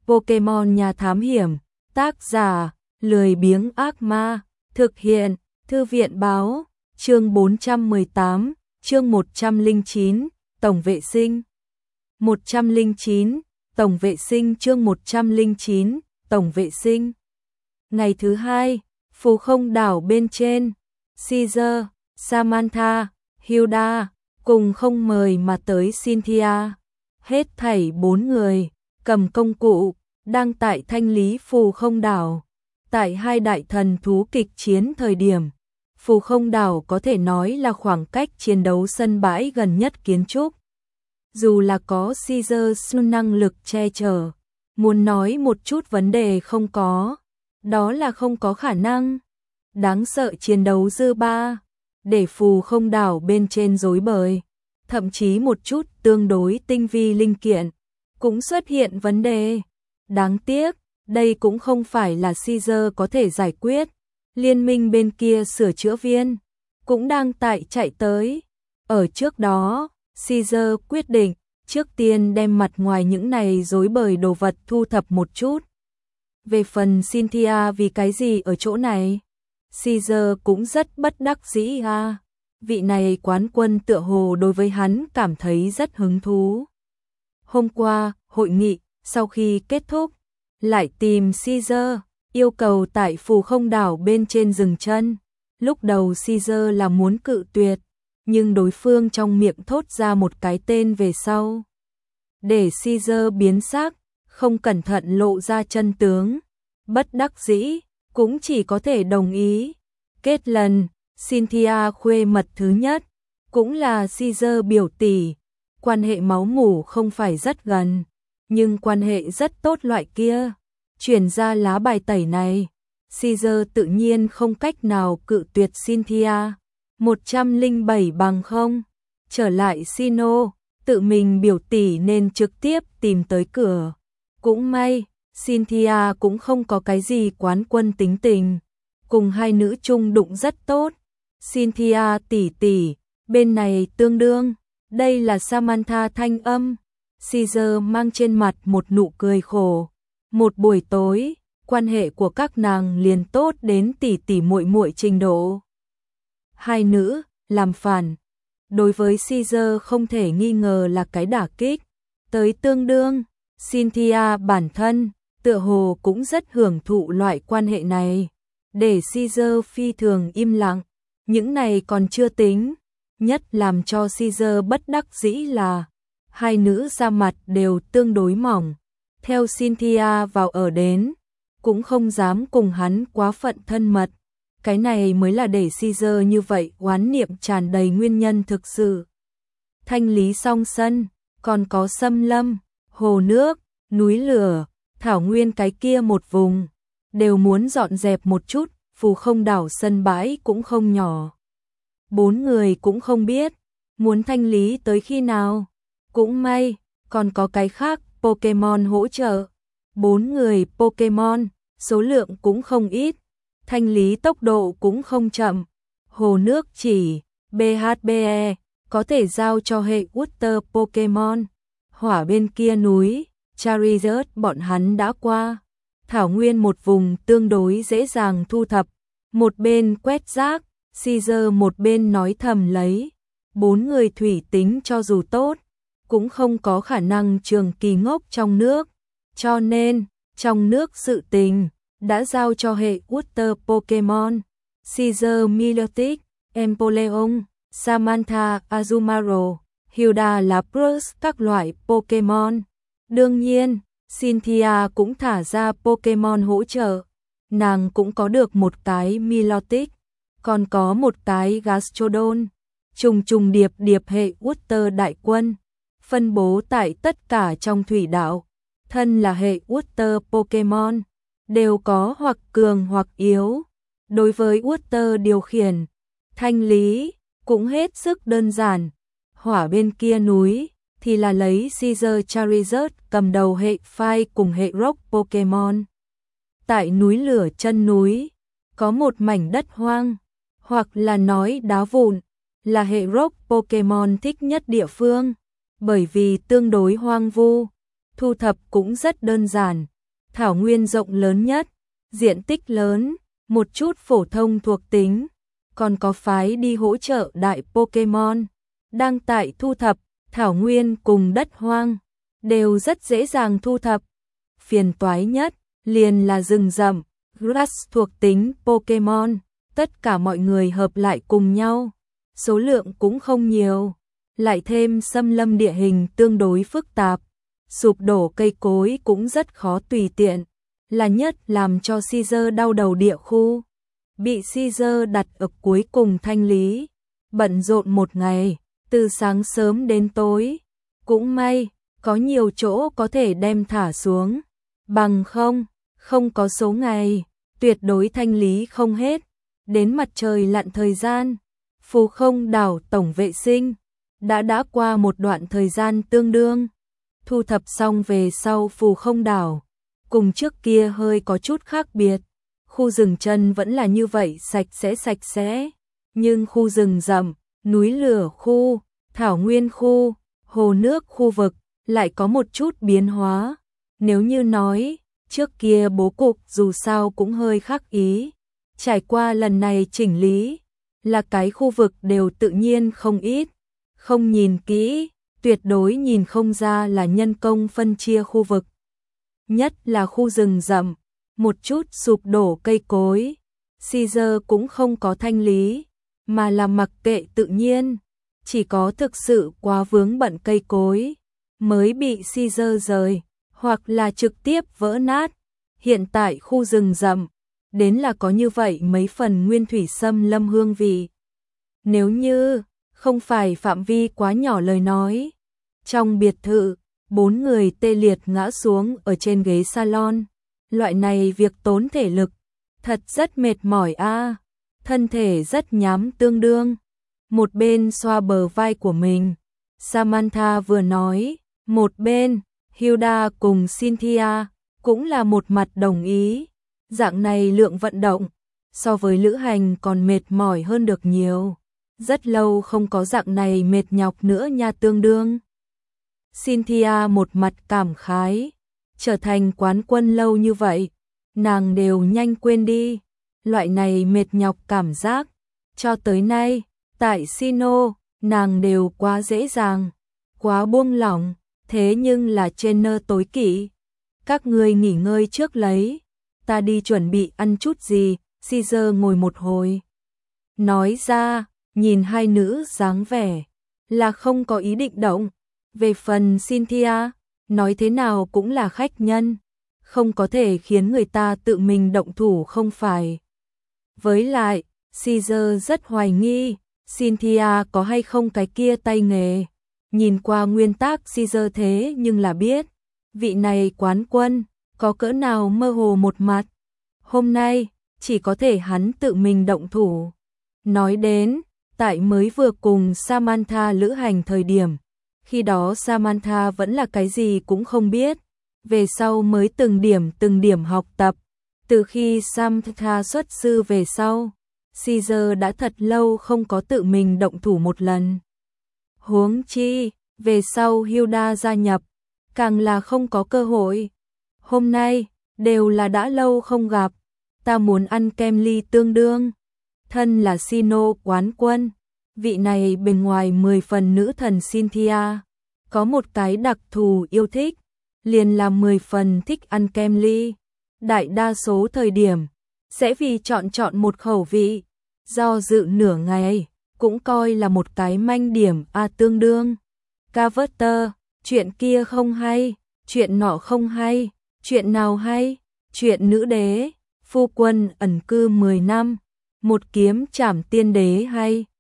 Pokemon Nhà Thám Hiểm, tác giả, lười biếng ác ma, thực hiện, Thư viện báo, chương 418, chương 109, Tổng vệ sinh. 109, Tổng vệ sinh chương 109, Tổng vệ sinh. Ngày thứ hai, Phù Không đảo bên trên, Caesar, Samantha, Hilda, cùng không mời mà tới Cynthia. Hết thảy 4 người, cầm công cụ, đang tại thanh lý Phù Không đảo. Tại hai đại thần thú kịch chiến thời điểm, Phù Không đảo có thể nói là khoảng cách chiến đấu sân bãi gần nhất kiến trúc. Dù là có Caesar năng lực che chở, muốn nói một chút vấn đề không có, đó là không có khả năng. Đáng sợ chiến đấu dư ba, để Phù Không đảo bên trên rối bời, thậm chí một chút tương đối tinh vi linh kiện cũng xuất hiện vấn đề. Đáng tiếc, đây cũng không phải là Caesar có thể giải quyết. Liên minh bên kia sửa chữa viên cũng đang tại chạy tới. Ở trước đó, Caesar quyết định trước tiên đem mặt ngoài những này rối bời đồ vật thu thập một chút. Về phần Cynthia vì cái gì ở chỗ này, Caesar cũng rất bất đắc dĩ ha. Vị này quán quân tựa hồ đối với hắn cảm thấy rất hứng thú. Hôm qua, hội nghị sau khi kết thúc, lại tìm Caesar, yêu cầu tại Phù Không đảo bên trên dừng chân. Lúc đầu Caesar là muốn cự tuyệt, nhưng đối phương trong miệng thốt ra một cái tên về sau, để Caesar biến sắc, không cẩn thận lộ ra chân tướng. Bất đắc dĩ, cũng chỉ có thể đồng ý. Kết lần, Cynthia khuê mật thứ nhất, cũng là Caesar biểu tỷ, quan hệ máu mủ không phải rất gần, nhưng quan hệ rất tốt loại kia. Chuyển ra lá bài tẩy này, Caesar tự nhiên không cách nào cự tuyệt Cynthia. 107 bằng không, trở lại Sino, tự mình biểu tỷ nên trực tiếp tìm tới cửa. Cũng may, Cynthia cũng không có cái gì quán quân tính tình, cùng hai nữ chung đụng rất tốt. Cynthia tỷ tỷ, bên này tương đương, đây là Samantha thanh âm. Caesar mang trên mặt một nụ cười khổ. Một buổi tối, quan hệ của các nàng liền tốt đến tỷ tỷ muội muội trình độ. Hai nữ làm phản, đối với Caesar không thể nghi ngờ là cái đả kích. Tới tương đương, Cynthia bản thân tựa hồ cũng rất hưởng thụ loại quan hệ này, để Caesar phi thường im lặng. Những này còn chưa tính, nhất làm cho Caesar bất đắc dĩ là hai nữ da mặt đều tương đối mỏng. Theo Cynthia vào ở đến, cũng không dám cùng hắn quá phận thân mật. Cái này mới là để Caesar như vậy oán niệm tràn đầy nguyên nhân thực sự. Thanh lý xong sân, còn có xâm lâm, hồ nước, núi lửa, thảo nguyên cái kia một vùng, đều muốn dọn dẹp một chút. Phù Không đảo sân bãi cũng không nhỏ. 4 người cũng không biết muốn thanh lý tới khi nào. Cũng may, còn có cái khác Pokemon hỗ trợ. 4 người Pokemon, số lượng cũng không ít, thanh lý tốc độ cũng không chậm. Hồ nước chỉ BHBE có thể giao cho hệ Water Pokemon. Hỏa bên kia núi, Charizard bọn hắn đã qua. Thảo nguyên một vùng tương đối dễ dàng thu thập. Một bên quét rác, Caesar một bên nói thầm lấy. 4 người thủy tính cho dù tốt, cũng không có khả năng trường kỳ ngốc trong nước. Cho nên, trong nước sự tình đã giao cho hệ Water Pokemon. Caesar Milotic, Empoleon, Samantha Azumarill, Hilda Lapras các loại Pokemon. Đương nhiên, Cynthia cũng thả ra Pokemon hỗ trợ. Nàng cũng có được một cái Milotic, còn có một cái Gastrodon. Trùng trùng điệp điệp hệ Water đại quân, phân bố tại tất cả trong thủy đảo. Thân là hệ Water Pokemon, đều có hoặc cường hoặc yếu. Đối với Water điều khiển, thanh lý, cũng hết sức đơn giản. Hỏa bên kia núi, thì là lấy Caesar Charizard cầm đầu hệ Fire cùng hệ Rock Pokemon. Tại núi lửa chân núi, có một mảnh đất hoang, hoặc là nói đá vụn, là hệ Rock Pokemon thích nhất địa phương, bởi vì tương đối hoang vu, thu thập cũng rất đơn giản, thảo nguyên rộng lớn nhất, diện tích lớn, một chút phổ thông thuộc tính, còn có phái đi hỗ trợ đại Pokémon, đang tại thu thập, thảo nguyên cùng đất hoang, đều rất dễ dàng thu thập. Phiền toái nhất, liền là rừng rậm, grass thuộc tính Pokémon, tất cả mọi người hợp lại cùng nhau, số lượng cũng không nhiều, lại thêm xâm lâm địa hình tương đối phức tạp, sụp đổ cây cối cũng rất khó tùy tiện, là nhất làm cho Caesar đau đầu địa khu. Bị Caesar đặt ở cuối cùng thanh lý, bận rộn một ngày, từ sáng sớm đến tối, cũng may, có nhiều chỗ có thể đem thả xuống, bằng không có số ngày, tuyệt đối thanh lý không hết, đến mặt trời lặn thời gian, Phù Không đảo tổng vệ sinh, đã qua một đoạn thời gian tương đương, thu thập xong về sau Phù Không đảo, cùng trước kia hơi có chút khác biệt, khu rừng chân vẫn là như vậy sạch sẽ, nhưng khu rừng rậm, núi lửa khu, thảo nguyên khu, hồ nước khu vực, lại có một chút biến hóa, nếu như nói, trước kia bố cục dù sao cũng hơi khác ý, trải qua lần này chỉnh lý, là cái khu vực đều tự nhiên không ít, không nhìn kỹ, tuyệt đối nhìn không ra là nhân công phân chia khu vực. Nhất là khu rừng rậm, một chút sụp đổ cây cối, Caesar cũng không có thanh lý, mà là mặc kệ tự nhiên, chỉ có thực sự quá vướng bận cây cối, mới bị Caesar rời, hoặc là trực tiếp vỡ nát. Hiện tại khu rừng rậm, đến là có như vậy mấy phần nguyên thủy xâm lâm hương vị. Nếu như không phải phạm vi quá nhỏ lời nói, trong biệt thự, 4 người tê liệt ngã xuống ở trên ghế salon, loại này việc tốn thể lực, thật rất mệt mỏi a, thân thể rất nhám tương đương. Một bên xoa bờ vai của mình, Samantha vừa nói, một bên, Hilda cùng Cynthia cũng là một mặt đồng ý, dạng này lượng vận động, so với lữ hành còn mệt mỏi hơn được nhiều, rất lâu không có dạng này mệt nhọc nữa nha tương đương. Cynthia một mặt cảm khái, trở thành quán quân lâu như vậy, nàng đều nhanh quên đi, loại này mệt nhọc cảm giác, cho tới nay, tại Sino, nàng đều quá dễ dàng, quá buông lỏng, thế nhưng là trainer tối kỵ. Các ngươi nghỉ ngơi trước lấy, ta đi chuẩn bị ăn chút gì, Caesar ngồi một hồi. Nói ra, nhìn hai nữ dáng vẻ, là không có ý định động. Về phần Cynthia, nói thế nào cũng là khách nhân, không có thể khiến người ta tự mình động thủ không phải. Với lại, Caesar rất hoài nghi, Cynthia có hay không cái kia tay nghề. Nhìn qua nguyên tắc Caesar thế nhưng là biết, vị này quán quân, có cỡ nào mơ hồ một mặt. Hôm nay, chỉ có thể hắn tự mình động thủ. Nói đến, tại mới vừa cùng Samantha lữ hành thời điểm, khi đó Samantha vẫn là cái gì cũng không biết, về sau mới từng điểm học tập. Từ khi Samantha xuất sư về sau, Caesar đã thật lâu không có tự mình động thủ một lần. Huống chi, về sau Hilda gia nhập, càng là không có cơ hội. Hôm nay, đều là đã lâu không gặp, ta muốn ăn kem ly tương đương. Thân là Sino quán quân, vị này bên ngoài 10 phần nữ thần Cynthia, có một cái đặc thù yêu thích, liền là 10 phần thích ăn kem ly. Đại đa số thời điểm, sẽ vì chọn một khẩu vị, do dự nửa ngày, cũng coi là một cái manh điểm tương đương. Carter, chuyện kia không hay, chuyện nọ không hay, chuyện nào hay, chuyện nữ đế, phu quân ẩn cư 10 năm, một kiếm trảm tiên đế hay.